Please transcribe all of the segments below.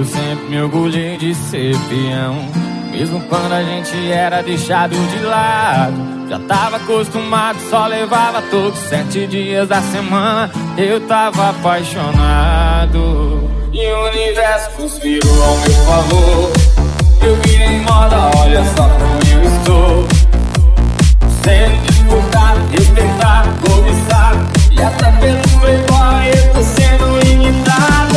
Eu sempre me orgulhei de ser peão, mesmo quando a gente era deixado de lado. Já tava acostumado, só levava todos 7 dias da semana. Eu tava apaixonado e o universo conspirou ao meu favor. Eu virei moda, olha só como eu estou, sendo disputado, respeitado, cobiçado, e até pelo playboy eu tô sendo imitado.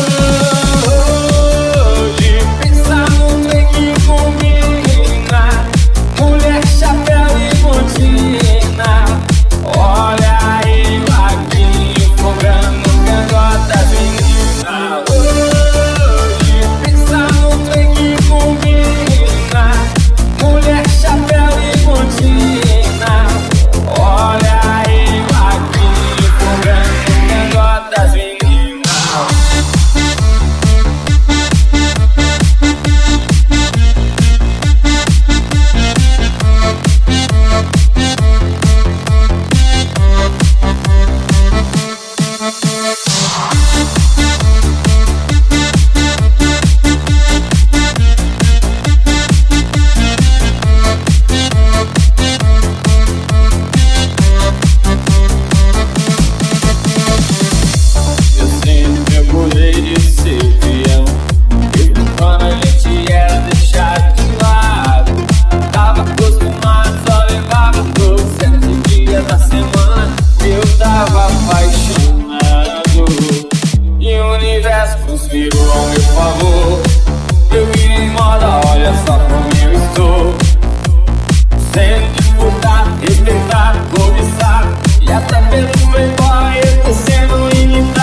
Hoje pensar no trem que combina, mulher, chapéu e botina. Olha aí, vaguinho, folgando cangotas, menina. Hoje pensar no trem que combina, mulher, chapéu e botina. Olha aí, vaguinho, folgando cangotas, menina. Conspirou ao meu favor. Eu virei moda, olha só como eu estou, sendo disputado, respeitado, cobiçado, e até pelo playboy eu tô sendo imitado.